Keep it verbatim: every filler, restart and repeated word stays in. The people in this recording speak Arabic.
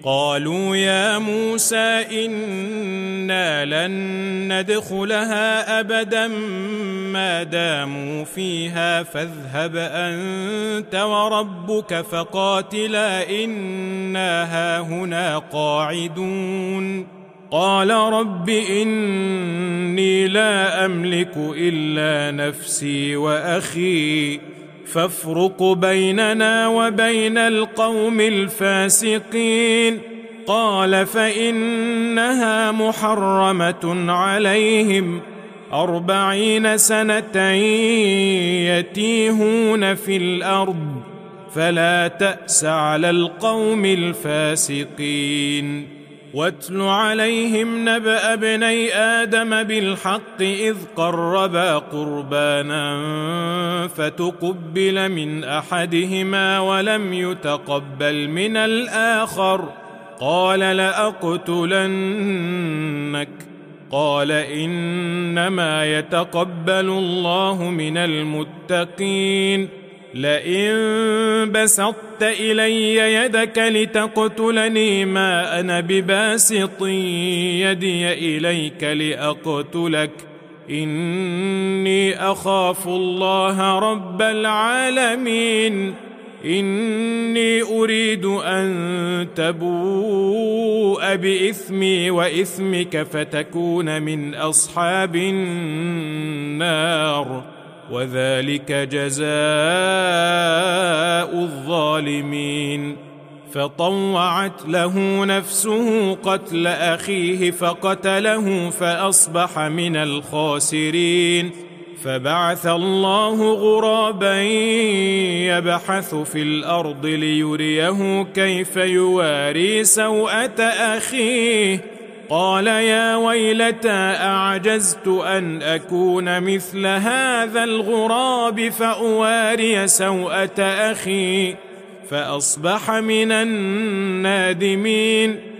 قالوا يا موسى إنا لن ندخلها أبدا ما داموا فيها فاذهب أنت وربك فقاتلا إنا هاهنا قاعدون قال رب إني لا أملك إلا نفسي وأخي فافرق بيننا وبين القوم الفاسقين قال فإنها محرمة عليهم أربعين سنة يتيهون في الأرض فلا تأس على القوم الفاسقين واتل عليهم نبأ ابني آدم بالحق إذ قربا قربانا فتقبل من أحدهما ولم يتقبل من الآخر قال لأقتلنك قال إنما يتقبل الله من المتقين لئن بسطت إلي يدك لتقتلني ما أنا بباسط يدي إليك لأقتلك إني أخاف الله رب العالمين إني أريد أن تبوء بإثمي وإثمك فتكون من أصحاب النار وذلك جزاء الظالمين فطوعت له نفسه قتل أخيه فقتله فأصبح من الخاسرين فبعث الله غرابا يبحث في الأرض ليريه كيف يواري سوءة أخيه قال يا ويلتى أعجزت أن أكون مثل هذا الغراب فأواري سوءة أخي فأصبح من النادمين